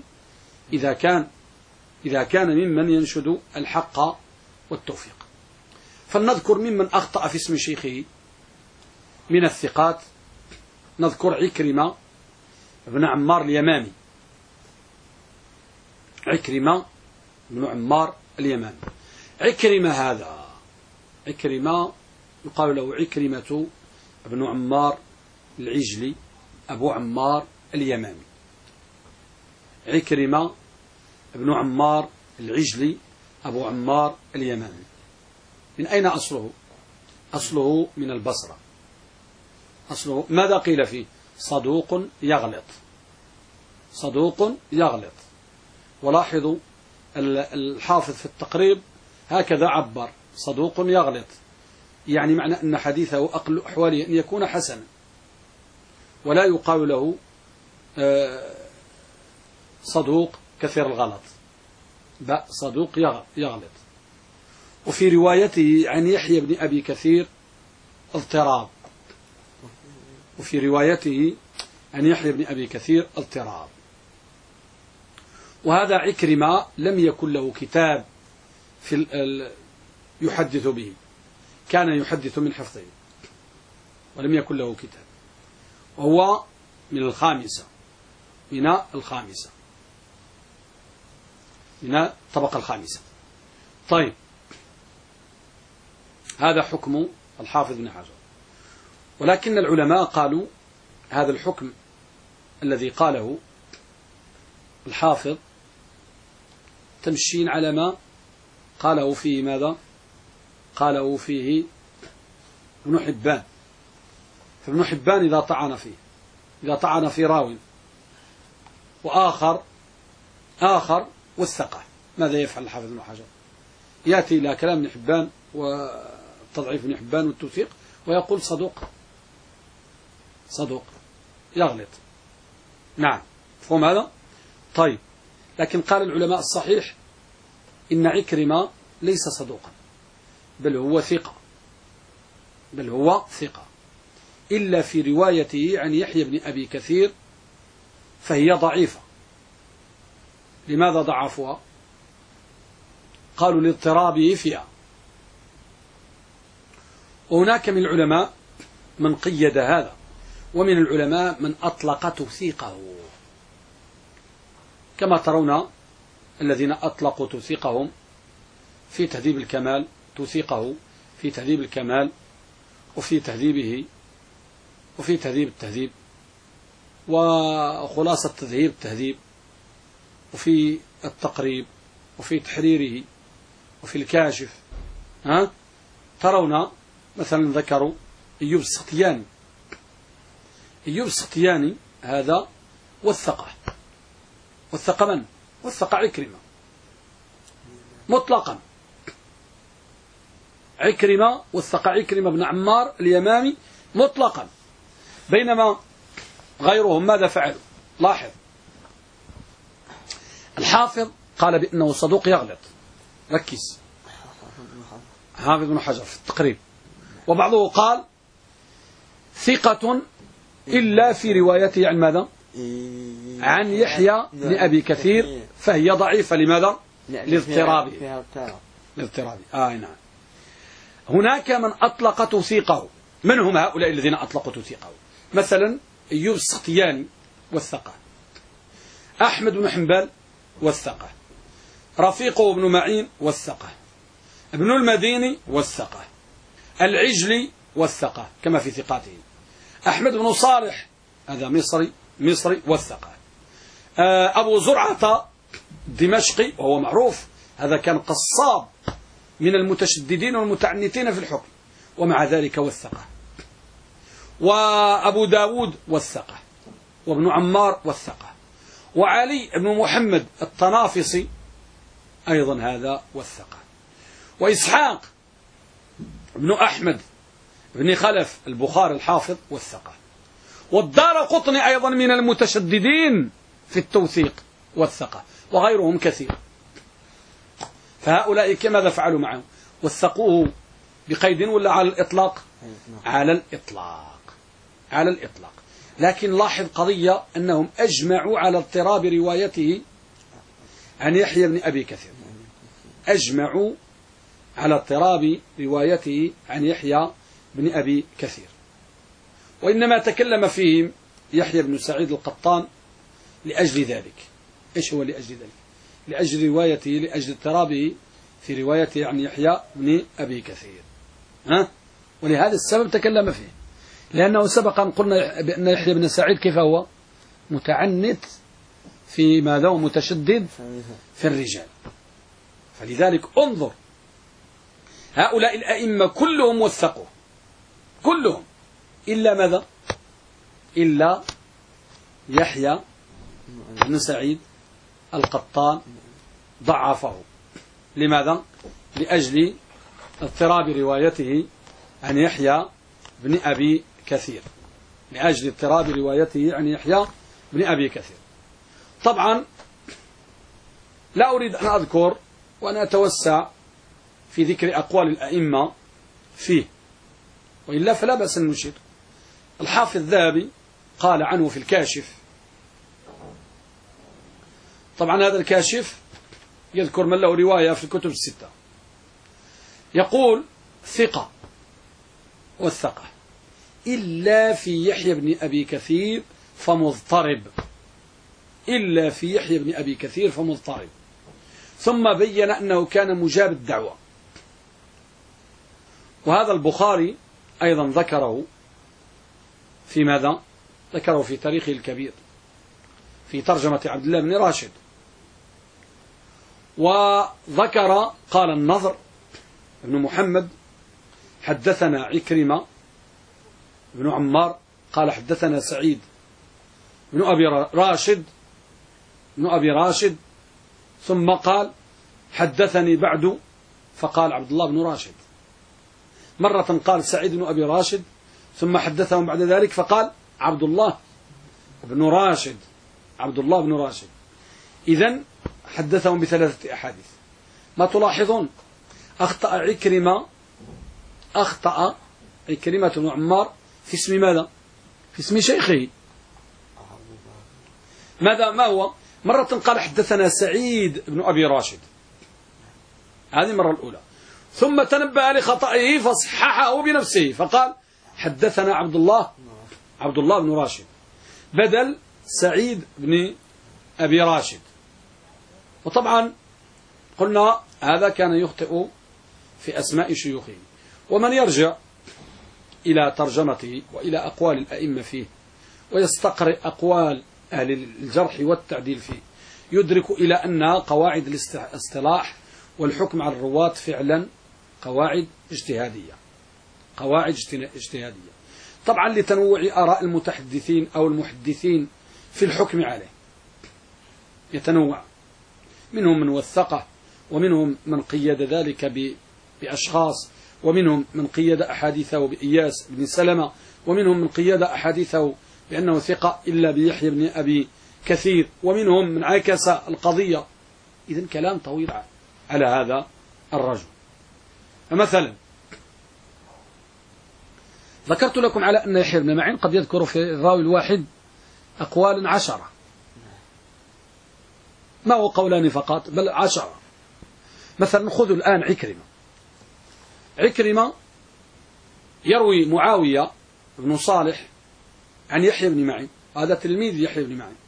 إذا كان ممن ينشد الحق والتوفيق. فلنذكر ممن أخطأ في اسم شيخه من الثقات، نذكر عكرمة بن عمار اليمامي. عكرمة بن عمار اليمامي. عكرمة يقال له عكرمة بن عمار العجلي أبو عمار اليمامي. عكرمة بن عمار العجلي أبو عمار اليمامي. من أين أصله؟ أصله من البصرة. أصله ماذا قيل فيه؟ صدوق يغلط. ولاحظوا الحافظ في التقريب هكذا عبر: صدوق يغلط، يعني معنى أن حديثه أقل أحواله أن يكون حسنا، ولا يقال له صدوق كثير الغلط، بل صدوق يغلط. وفي روايته عن يحيى بن أبي كثير اضطراب. وهذا عكرمة لم يكن له كتاب يحدث به، كان يحدث من حفظه ولم يكن له كتاب، وهو من الخامسة، من الطبقة الخامسة. طيب، هذا حكم الحافظ بن حجر. ولكن العلماء قالوا هذا الحكم الذي قاله الحافظ تمشين على ما قاله فيه ماذا؟ قاله فيه ابن حبان. فابن حبان إذا طعن في راو وآخر وثقه، ماذا يفعل الحافظ بن حجر؟ يأتي إلى كلام ابن حبان وتضعيف ابن حبان والتوثيق ويقول صدوق يغلط. نعم، فهم هذا؟ طيب، لكن قال العلماء الصحيح إن عكرمة ليس صدوقا، بل هو ثقة، إلا في روايته عن يحيى بن أبي كثير فهي ضعيفة. لماذا ضعفوها؟ قالوا لاضطرابه فيها. وهناك من العلماء من قيد هذا، ومن العلماء من أطلق توثيقه، كما ترون الذين أطلقوا توثيقهم في تهذيب الكمال، توثيقه في تهذيب الكمال، وفي تهذيبه، وفي تهذيب التهذيب، وخلاصة تهذيب التهذيب، وفي التقريب، وفي تحريره، وفي الكاشف. ترون مثلا ذكروا أيوب السختياني هذا وثق من؟ وثق عكرمة مطلقا. وثق عكرمة بن عمار اليمامي مطلقا، بينما غيرهم ماذا فعلوا؟ لاحظ، الحافظ قال بأنه صدوق يغلط، ركز، حافظ بن حجر في التقريب، وبعضه قال ثقة إلا في روايته عن ماذا؟ عن يحيى بن أبي كثير فهي ضعيفة. لماذا؟ لاضطرابه. نعم. هناك من أطلق توثيقه. من هم هؤلاء الذين أطلقوا توثيقه؟ مثلا أيوب السختياني وثقه، أحمد بن حنبل وثقه، رفيقه بن معين وثقه، ابن المديني وثقه، العجلي وثقه كما في ثقاته، أحمد بن صالح هذا مصري وثقه، أبو زرعة الدمشقي وهو معروف، هذا كان قصاب من المتشددين والمتعنتين في الحكم، ومع ذلك وثقه، وأبو داود وثقه، وابن عمار وثقه، وعلي بن محمد الطنافسي أيضا هذا وثقه، وإسحاق بن أحمد بن خلف البخاري الحافظ والثقة. والدارقطني أيضا من المتشددين في التوثيق والثقة، وغيرهم كثير. فهؤلاء ماذا فعلوا معه؟ وثقوه بقيد ولا على الإطلاق؟ على الإطلاق، على الإطلاق. لكن لاحظ قضية أنهم أجمعوا على اضطراب روايته عن يحيى بن أبي كثير، أجمعوا على اضطراب روايته عن يحيى بن أبي كثير. وإنما تكلم فيهم يحيى بن سعيد القطان لأجل ذلك. إيش هو لأجل ذلك؟ لأجل روايته، لأجل اضطرابه في روايته عن يحيى بن أبي كثير. ولهذا السبب تكلم فيه، لأنه سبق أن قلنا بأن يحيى بن سعيد كيف هو متعنت في ماذا ومتشدد في الرجال. فلذلك انظر، هؤلاء الأئمة كلهم وثقوا، كلهم، إلا ماذا؟ إلا يحيى بن سعيد القطان ضعفه. لماذا؟ لأجل اضطراب روايته عن يحيى بن أبي كثير، لأجل اضطراب روايته عن يحيى بن أبي كثير. طبعا لا أريد أن أذكر وأن أتوسع في ذكر أقوال الأئمة فيه، وإلا فلا بأس أن نشير. الحافظ الذهبي قال عنه في الكاشف، طبعا هذا الكاشف يذكر من له رواية في الكتب الستة، يقول ثقة والثقة إلا في يحيى بن أبي كثير فمضطرب، إلا في يحيى بن أبي كثير فمضطرب. ثم بين أنه كان مجاب الدعوة. وهذا البخاري أيضا ذكره في ماذا؟ ذكره في تاريخه الكبير في ترجمة عبد الله بن راشد. وذكر قال النضر بن محمد حدثنا عكرمة بن عمار قال حدثنا سعيد بن أبي راشد ثم قال حدثني بعد، فقال عبد الله بن راشد. مرة قال سعيد بن أبي راشد ثم حدثهم بعد ذلك فقال عبد الله بن راشد، عبد الله بن راشد. إذن حدثهم بثلاثة أحاديث. ما تلاحظون؟ أخطأ عكرمة بن عمار في اسم ماذا؟ في اسم شيخه. ما هو؟ مرة قال حدثنا سعيد بن أبي راشد، هذه المرة الأولى، ثم تنبأ لخطئه فصححه بنفسه فقال حدثنا عبد الله بن راشد بدل سعيد بن أبي راشد. وطبعا قلنا هذا كان يخطئ في أسماء شيوخه. ومن يرجع إلى ترجمته وإلى أقوال الأئمة فيه ويستقرئ أقوال أهل الجرح والتعديل فيه يدرك إلى أن قواعد الاصطلاح والحكم على الرواة فعلا قواعد اجتهادية، قواعد اجتهادية. طبعا لتنوع آراء المتحدثين أو المحدثين في الحكم عليه يتنوع، منهم من وثقه، ومنهم من قيد ذلك بأشخاص، ومنهم من قيد أحاديثه بإياس بن سلمة، ومنهم من قيد أحاديثه بأنه ثقة إلا بيحيى بن أبي كثير، ومنهم من عكس القضية. إذن كلام طويل على هذا الرجل. فمثلا ذكرت لكم على أن يحيى بن معين قد يذكر في الراوي الواحد أقوال 10، ما هو قولان فقط بل 10. مثلا خذوا الآن عكرمة يروي معاوية بن صالح عن يحيى بن معين، هذا تلميذ يحيى بن معين،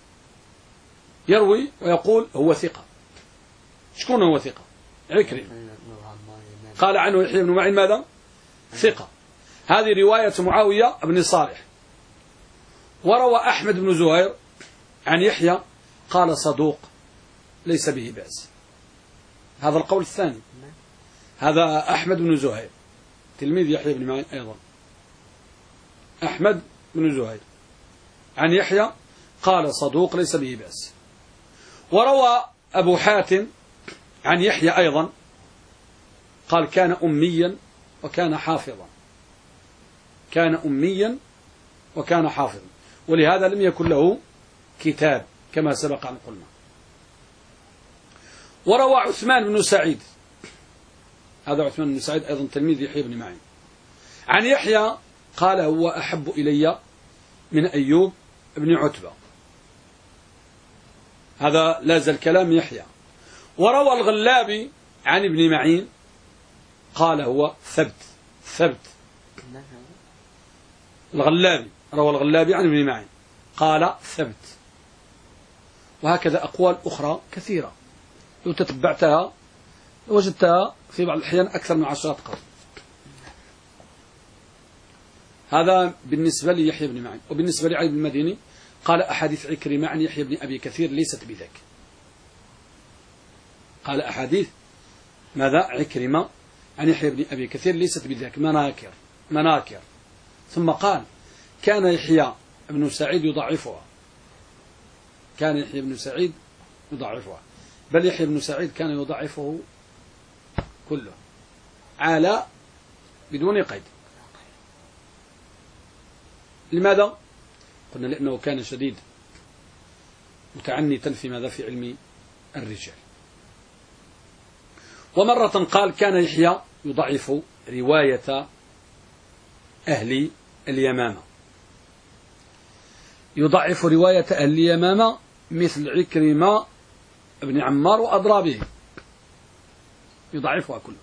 يروي ويقول هو ثقة. شكون هو ثقة؟ عكرمة قال عنه يحيى بن معين ماذا؟ ثقة. هذه رواية معاوية بن صالح. وروى أحمد بن زهير عن يحيى قال صدوق ليس به بأس. هذا القول الثاني، هذا أحمد بن زهير تلميذ يحيى بن معين أيضا، أحمد بن زهير عن يحيى قال صدوق ليس به بأس. وروى أبو حاتم عن يحيى أيضا قال كان أميا وكان حافظا. كان أميا وكان حافظا، ولهذا لم يكن له كتاب كما سبق أن قلنا. وروى عثمان بن سعيد، هذا عثمان بن سعيد أيضا تلميذ يحيى بن معين، عن يحيى قال هو أحب إلي من أيوب بن عتبة. هذا لا زال كلام يحيى. وروى الغلابي عن ابن معين قال هو ثبت. الغلابي روى الغلابي عن ابن معين قال ثبت. وهكذا أقوال أخرى كثيرة لو تتبعتها وجدتها في بعض الأحيان أكثر من 10 قول. هذا بالنسبة ليحيى بن معين. وبالنسبة لعلي بن المديني قال أحاديث عكرمة عن يحيى بن أبي كثير ليست بذاك. قال أحاديث ماذا عكرمة عن يحيى بن أبي كثير ليست بذاك، مناكر. ثم قال كان يحيى بن سعيد يضعفها، بل يحيى بن سعيد كان يضعفه كله على بدون قيد. لماذا؟ قلنا لأنه كان شديد متعنتا في ماذا؟ في علم الرجال. ومرة قال كان يحيى يضعف رواية أهل اليمامة، مثل عكرمة ابن عمار وأضرابه، يضعفها كله.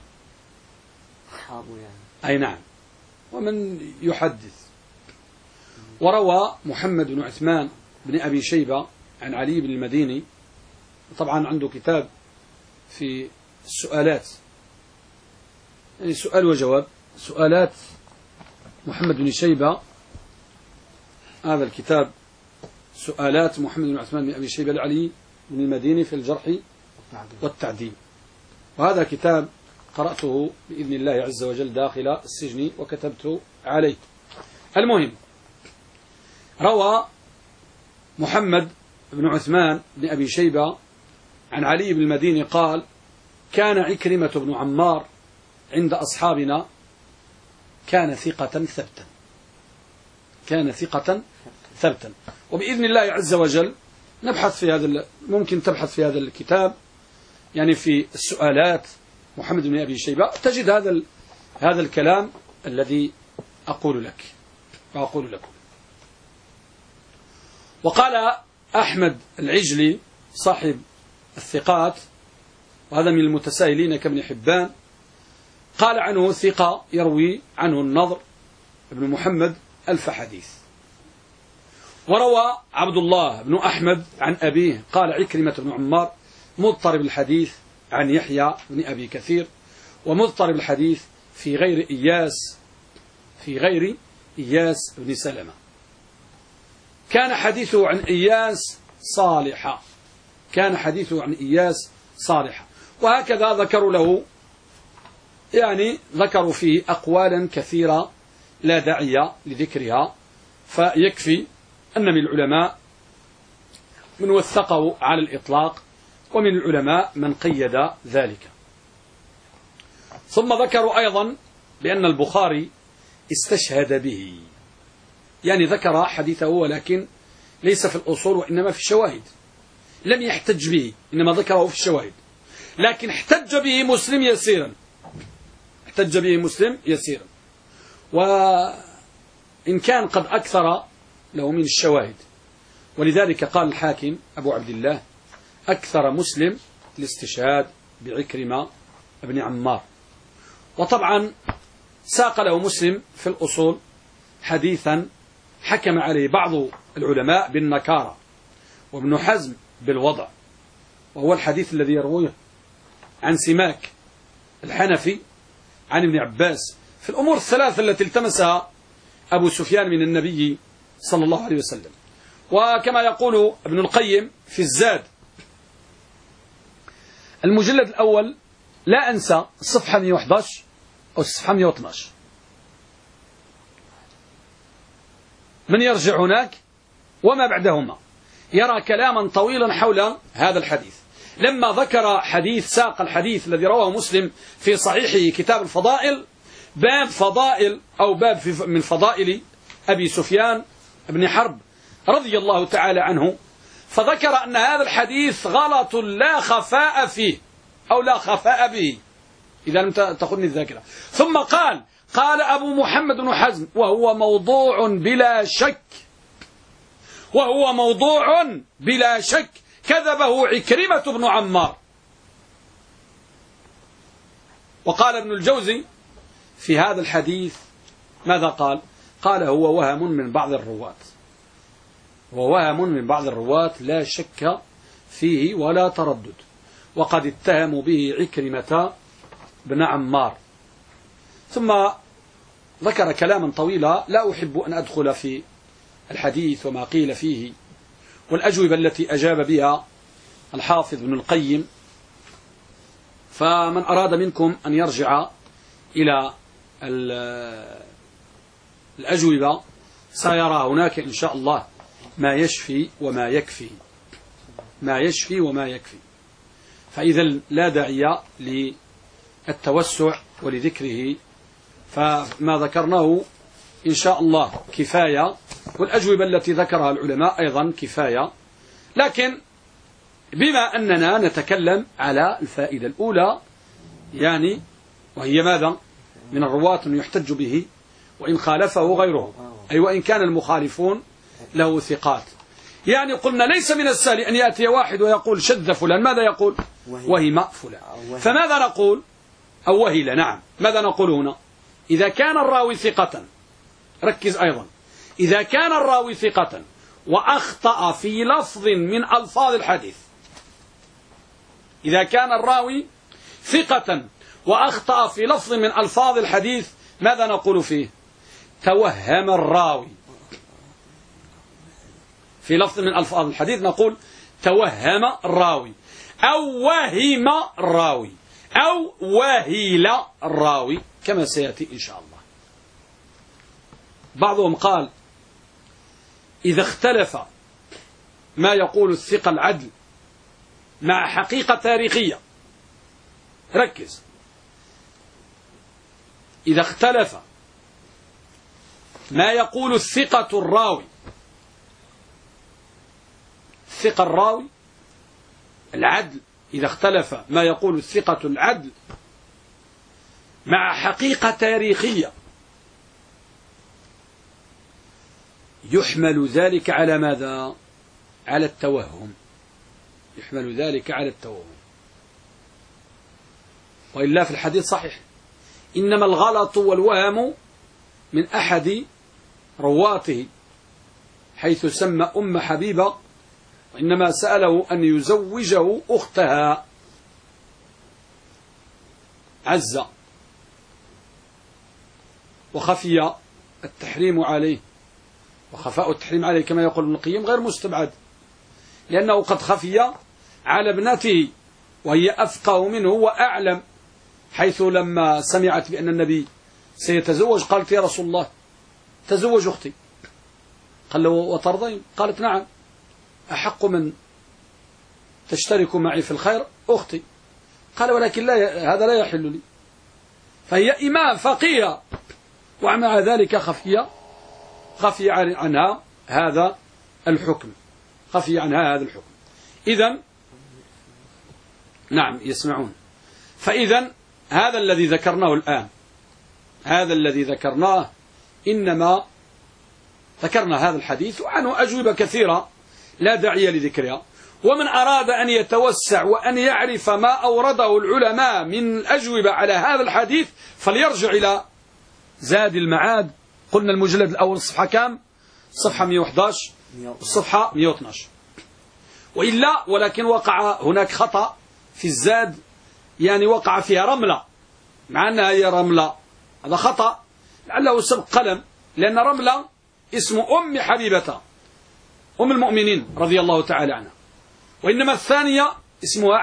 أي نعم. ومن يحدث. وروى محمد بن عثمان بن أبي شيبة عن علي بن المديني، طبعا عنده كتاب في السؤالات، يعني سؤال وجواب، سؤالات محمد بن شيبة. هذا الكتاب سؤالات محمد بن عثمان بن أبي شيبة لعلي بن المديني في الجرح والتعديل. وهذا كتاب قرأته بإذن الله عز وجل داخل السجن وكتبت عليه. المهم، روى محمد بن عثمان بن أبي شيبة عن علي بن المديني قال كان عكرمة بن عمار عند أصحابنا كان ثقة ثبتا. وبإذن الله عز وجل نبحث في هذا، ممكن تبحث في هذا الكتاب، يعني في السؤالات محمد بن أبي شيبة تجد هذا الكلام الذي أقول لك وأقول لكم. وقال أحمد العجلي صاحب الثقات، وهذا من المتساهلين كابن حبان، قال عنه ثقة يروي عنه النضر بن محمد 1000 حديث. وروى عبد الله بن أحمد عن أبيه قال عكرمة بن عمار مضطرب الحديث عن يحيى بن أبي كثير، ومضطرب الحديث في غير إياس بن سلمة. كان حديثه عن إياس صالحا. وهكذا ذكروا فيه أقوالا كثيرة لا داعي لذكرها، فيكفي أن من العلماء من وثقه على الإطلاق، ومن العلماء من قيد ذلك. ثم ذكروا أيضا بأن البخاري استشهد به، يعني ذكر حديثه ولكن ليس في الأصول وإنما في الشواهد، لم يحتج به إنما ذكره في الشواهد، لكن احتج به مسلم يسيرا، وإن كان قد أكثر له من الشواهد. ولذلك قال الحاكم أبو عبد الله أكثر مسلم الاستشهاد بعكرمة بن عمار. وطبعا ساق له مسلم في الأصول حديثا حكم عليه بعض العلماء بالنكارة وابن حزم بالوضع، وهو الحديث الذي يرويه عن سماك الحنفي عن ابن عباس في الأمور الثلاثة التي التمسها أبو سفيان من النبي صلى الله عليه وسلم. وكما يقول ابن القيم في الزاد المجلد الأول لا أنسى الصفحة 111 أو الصفحة 112، من يرجع هناك وما بعدهما يرى كلاما طويلا حول هذا الحديث. لما ذكر حديث ساق الحديث الذي رواه مسلم في صحيحه كتاب الفضائل، باب فضائل أو باب من فضائل أبي سفيان بن حرب رضي الله تعالى عنه، فذكر أن هذا الحديث غلط لا خفاء فيه أو لا خفاء به إذا لم تخني الذاكرة. ثم قال أبو محمد بن حزم وهو موضوع بلا شك، وهو موضوع بلا شك، كذبه عكرمة بن عمار. وقال ابن الجوزي في هذا الحديث ماذا قال هو وهم من بعض الرواة، ووهم من بعض الرواة لا شك فيه ولا تردد، وقد اتهموا به عكرمة بن عمار. ثم ذكر كلاما طويلا لا أحب أن أدخل في الحديث وما قيل فيه والأجوبة التي أجاب بها الحافظ ابن القيم، فمن أراد منكم أن يرجع إلى الأجوبة سيرى هناك إن شاء الله ما يشفي وما يكفي، ما يشفي وما يكفي. فإذا لا داعي للتوسع ولذكره، فما ذكرناه إن شاء الله كفاية، والأجوبة التي ذكرها العلماء أيضا كفاية. لكن بما أننا نتكلم على الفائدة الأولى يعني وهي ماذا؟ من الرواة يحتج به وإن خالفه غيره، أي وإن كان المخالفون له ثقات. يعني قلنا ليس من السهل أن يأتي واحد ويقول شذ فلان، ماذا يقول؟ وهم فلان. فماذا نقول؟ أو وهل. نعم، ماذا نقول هنا؟ إذا كان الراوي ثقة، ركز أيضا، إذا كان الراوي ثقة وأخطأ في لفظ من ألفاظ الحديث، إذا كان الراوي ثقة وأخطأ في لفظ من ألفاظ الحديث، ماذا نقول فيه؟ توهم الراوي في لفظ من ألفاظ الحديث، نقول توهم الراوي أو وهم الراوي أو وهيل الراوي كما سيأتي إن شاء الله. بعضهم قال إذا اختلف ما يقول الثقة العدل مع حقيقة تاريخية، ركز، إذا اختلف ما يقول الثقة الراوي، الثقة الراوي العدل، إذا اختلف ما يقول الثقة العدل مع حقيقة تاريخية، يحمل ذلك على ماذا؟ على التوهم، يحمل ذلك على التوهم. وإلا في الحديث صحيح، إنما الغلط والوهم من أحد رواته، حيث سمى أم حبيبة وإنما سأله أن يزوجه أختها عزة، وخفي التحريم عليه، وخفاء التحريم عليه كما يقول ابن القيم غير مستبعد، لأنه قد خفي على ابنته وهي أفقه منه وأعلم، حيث لما سمعت بأن النبي سيتزوج قالت يا رسول الله تزوج أختي، قال له وترضين؟ قالت نعم، أحق من تشترك معي في الخير أختي. قال ولكن لا، هذا لا يحل لي. فهي إمام فقيه ومع ذلك خفي عنها هذا الحكم، خفي عنها هذا الحكم. إذن نعم يسمعون. فإذا هذا الذي ذكرناه الآن، هذا الذي ذكرناه، إنما ذكرنا هذا الحديث وعنه أجوبة كثيرة لا داعي لذكرها. ومن أراد أن يتوسع وأن يعرف ما أورده العلماء من الأجوبة على هذا الحديث فليرجع إلى زاد المعاد. قلنا المجلد الأول الصفحة كام؟ صفحة 111 الصفحة 112. وإلا ولكن وقع هناك خطأ في الزاد، يعني وقع فيها رملة مع أنها هي رملة، هذا خطأ لعله سبق قلم، لأن رملة اسم أم حبيبة أم المؤمنين رضي الله تعالى عنها، وإنما الثانية اسمها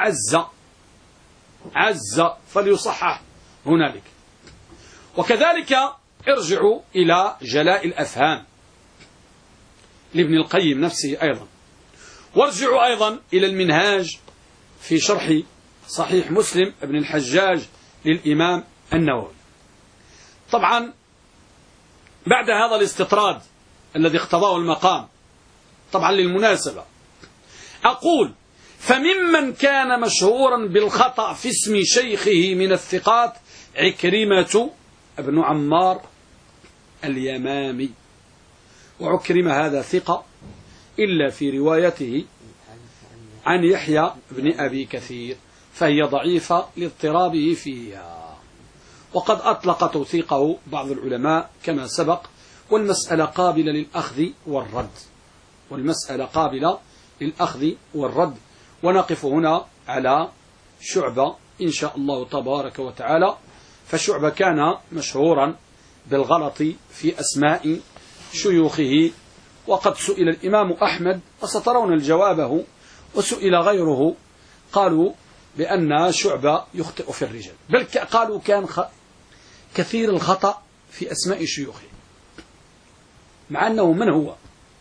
عزة فليصحح هنالك. وكذلك ارجعوا إلى جلاء الأفهام لابن القيم نفسه أيضا، وارجعوا أيضا إلى المنهاج في شرح صحيح مسلم ابن الحجاج للإمام النووي. طبعا بعد هذا الاستطراد الذي اقتضاه المقام، طبعا للمناسبة أقول فممن كان مشهورا بالخطأ في اسم شيخه من الثقات عكرمة ابن عمار اليمامي، وعكرمة هذا ثقة إلا في روايته عن يحيى بن أبي كثير فهي ضعيفة لاضطرابه فيها، وقد أطلق توثيقه بعض العلماء كما سبق، والمسألة قابلة للأخذ والرد، والمسألة قابلة للأخذ والرد. ونقف هنا على شعبة إن شاء الله تبارك وتعالى. فشعبة كان مشهورا بالغلط في أسماء شيوخه، وقد سئل الإمام أحمد وسترون الجوابه، وسئل غيره قالوا بأن شعبة يخطئ في الرجال، بل قالوا كان كثير الخطأ في أسماء شيوخه، مع أنه من هو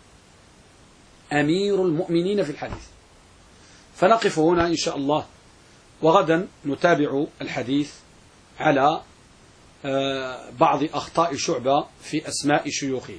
أمير المؤمنين في الحديث. فنقف هنا إن شاء الله، وغدا نتابع الحديث على بعض أخطاء شعبة في أسماء شيوخه.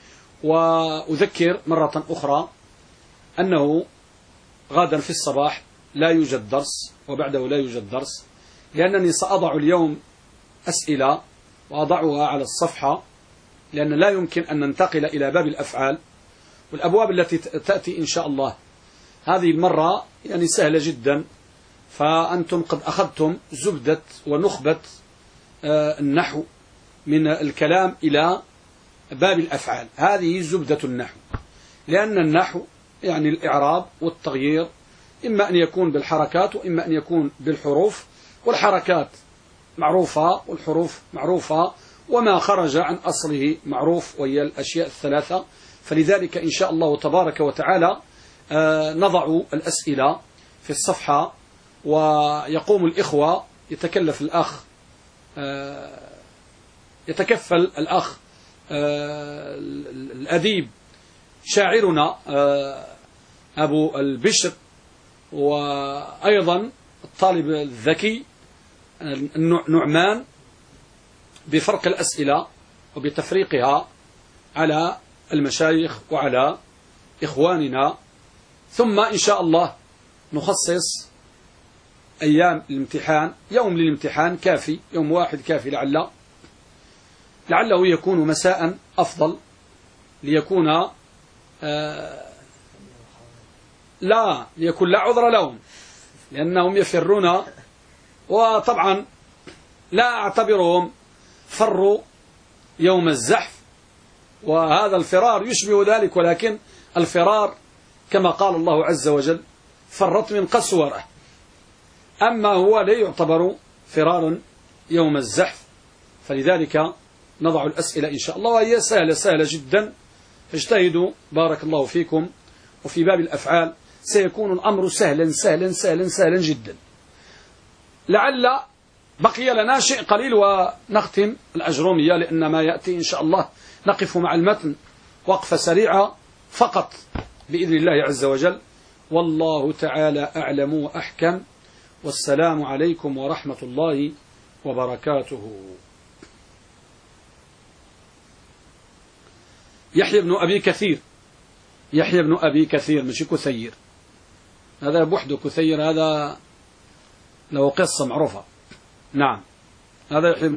وأذكر مرة أخرى أنه غدا في الصباح لا يوجد درس، وبعده لا يوجد درس، لأنني سأضع اليوم أسئلة وأضعها على الصفحة، لأن لا يمكن أن ننتقل إلى باب الأفعال، والأبواب التي تأتي إن شاء الله هذه المرة يعني سهلة جدا. فأنتم قد أخذتم زبدة ونخبة النحو من الكلام إلى باب الأفعال، هذه زبدة النحو، لأن النحو يعني الإعراب والتغيير إما أن يكون بالحركات وإما أن يكون بالحروف، والحركات معروفة والحروف معروفة، وما خرج عن أصله معروف، وهي الأشياء الثلاثة. فلذلك إن شاء الله تبارك وتعالى نضع الأسئلة في الصفحة، ويقوم الإخوة يتكفل الأخ الأديب شاعرنا أبو البشر، وأيضا الطالب الذكي نعمان، بفرق الأسئلة وبتفريقها على المشايخ وعلى إخواننا. ثم إن شاء الله نخصص أيام الامتحان، يوم للامتحان كافي، يوم واحد كافي، لعله يكون مساء أفضل، ليكون لا عذر لهم، لأنهم يفرون، وطبعا لا أعتبرهم فروا يوم الزحف، وهذا الفرار يشبه ذلك، ولكن الفرار كما قال الله عز وجل فرت من قسورة، أما هو لا يعتبر فرارا يوم الزحف. فلذلك نضع الأسئلة إن شاء الله، وهي سهلة جدا، فاجتهدوا بارك الله فيكم. وفي باب الأفعال سيكون الأمر سهلا جدا. لعل بقي لنا شيء قليل ونختم الأجرومية، لأن ما يأتي إن شاء الله نقف مع المتن وقفة سريعة فقط بإذن الله عز وجل. والله تعالى أعلم وأحكم، والسلام عليكم ورحمة الله وبركاته. يحيى بن أبي كثير مش كثير، هذا بوحده، كثير هذا له قصة معروفة. نعم، هذا يحيى